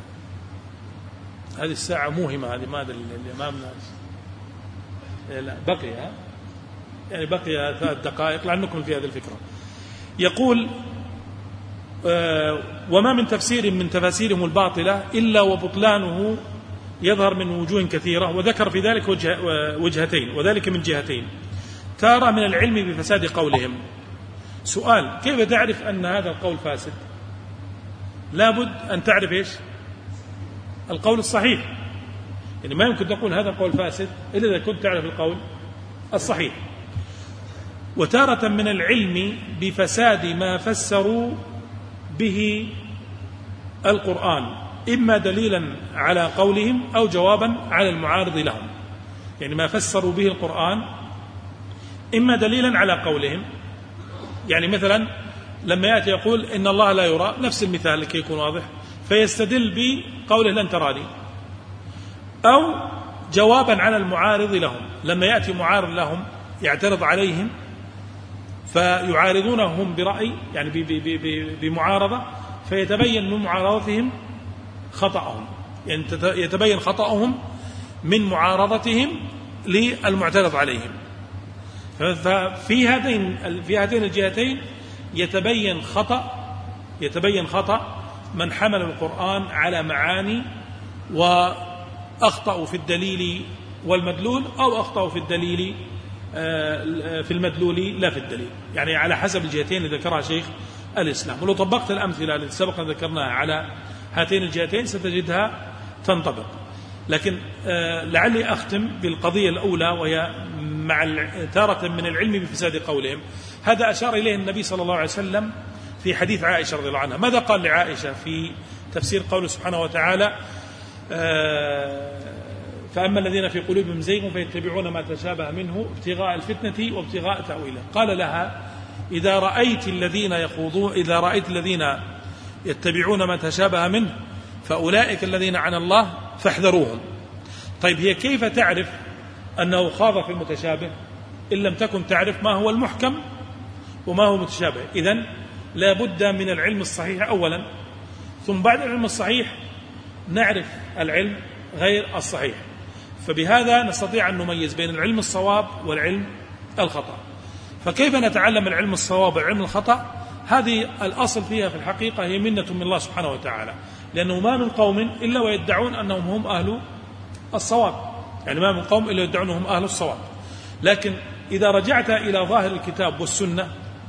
هذه الساعة موهمة، هذه ما أدري اللي أمامنا لا بقي ها؟ يعني بقي ثلاث دقائق لأنكم في هذه الفكرة. يقول آه وما من تفسير من تفاسيرهم الباطلة إلا وبطلانه يظهر من وجوه كثيرة، وذكر في ذلك وجه وجهتين، وذلك من جهتين: تارة من العلم بفساد قولهم. سؤال: كيف تعرف أن هذا القول فاسد؟ لابد أن تعرف إيش؟ القول الصحيح. يعني ما يمكن تقول هذا القول فاسد إلا إذا كنت تعرف القول الصحيح. وتارة من العلم بفساد ما فسروا به القرآن، إما دليلا على قولهم أو جوابا على المعارض لهم. يعني ما فسروا به القرآن إما دليلا على قولهم، يعني مثلا لما يأتي يقول إن الله لا يرى، نفس المثال لكي يكون واضح، فيستدل بقوله لن تراني، أو جوابا على المعارض لهم، لما يأتي معارض لهم يعترض عليهم فيعارضونهم برأي، يعني بمعارضة، فيتبين من معارضتهم خطأهم، يعني يتبين خطأهم من معارضتهم للمعترض عليهم. ففي هذين في هاتين الجهتين يتبين خطأ يتبين خطأ من حمل القرآن على معاني وأخطأوا في الدليل والمدلول، أو أخطأوا في الدليل في المدلول لا في الدليل، يعني على حسب الجهتين اللي ذكرها شيخ الإسلام. ولو طبقت الأمثلة التي سبق ذكرناها على هاتين الجهتين ستجدها تنطبق. لكن لعلي أختم بالقضية الأولى، وهي مع تارة من العلم بفساد قولهم. هذا أشار إليه النبي صلى الله عليه وسلم في حديث عائشة رضي الله عنها. ماذا قال لعائشة في تفسير قوله سبحانه وتعالى فأما الذين في قلوبهم زيغ فيتبعون ما تشابه منه ابتغاء الفتنة وابتغاء تأويله. قال لها إذا رأيت الذين يخوضون إذا رأيت الذين يتبعون ما تشابه منه فأولئك الذين عن الله فاحذروهم. طيب هي كيف تعرف أنه خاض في المتشابه إن لم تكن تعرف ما هو المحكم وما هو متشابه؟ إذن لا بد من العلم الصحيح أولا، ثم بعد العلم الصحيح نعرف العلم غير الصحيح. فبهذا نستطيع أن نميز بين العلم الصواب والعلم الخطأ. فكيف نتعلم العلم الصواب والعلم الخطأ؟ هذه الأصل فيها في الحقيقة هي منة من الله سبحانه وتعالى، لأنه ما من قوم إلا ويدعون أنهم هم أهل الصواب، يعني ما من قوم إلا يدعون أنهم أهل الصواب. لكن إذا رجعت إلى ظاهر الكتاب والسنة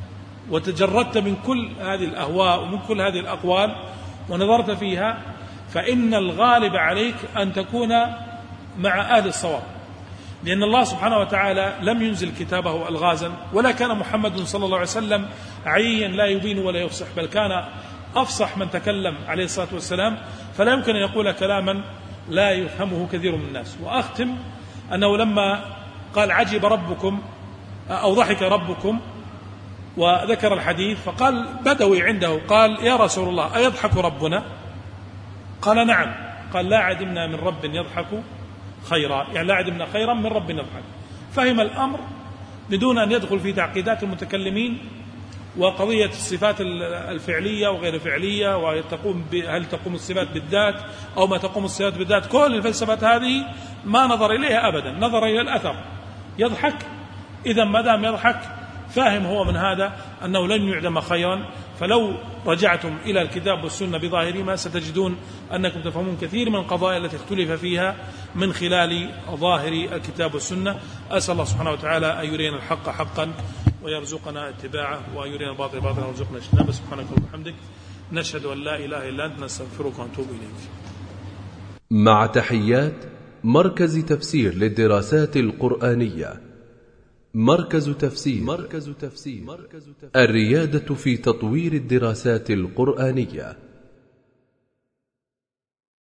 وتجردت من كل هذه الأهواء ومن كل هذه الأقوال ونظرت فيها، فإن الغالب عليك أن تكون مع أهل الصواب، لأن الله سبحانه وتعالى لم ينزل كتابه ألغازا، ولا كان محمد صلى الله عليه وسلم عيا لا يبين ولا يفصح، بل كان أفصح من تكلم عليه الصلاة والسلام، فلا يمكن أن يقول كلاما لا يفهمه كثير من الناس. وأختم أنه لما قال عجب ربكم أو ضحك ربكم وذكر الحديث، فقال بدوي عنده قال يا رسول الله أيضحك ربنا؟ قال نعم. قال لا عدمنا من رب يضحك خيرا، يعني لا عدمنا خيرا من رب يضحك. فهم الأمر بدون أن يدخل في تعقيدات المتكلمين وقضية الصفات الفعلية وغير الفعلية، وتقوم هل تقوم الصفات بالذات أو ما تقوم الصفات بالذات. كل الفلسفات هذه ما نظر إليها أبدا، نظر إلى الأثر. يضحك، إذا ما دام يضحك فاهم هو من هذا أنه لن يعدم خيرا. فلو رجعتم إلى الكتاب والسنة بظاهرهما ستجدون أنكم تفهمون كثير من القضايا التي اختلف فيها من خلال ظاهر الكتاب والسنة. أسأل الله سبحانه وتعالى أن يرينا الحق حقا ويرزقنا اتباعه، وأن يرينا الباطل باطلا ويرزقنا اجتنابه. سبحانك وبحمدك، نشهد أن لا إله إلا أنت، نستغفرك ونتوب إليك. مع تحيات مركز تفسير للدراسات القرآنية، مركز تفسير. مركز تفسير الريادة في تطوير الدراسات القرآنية.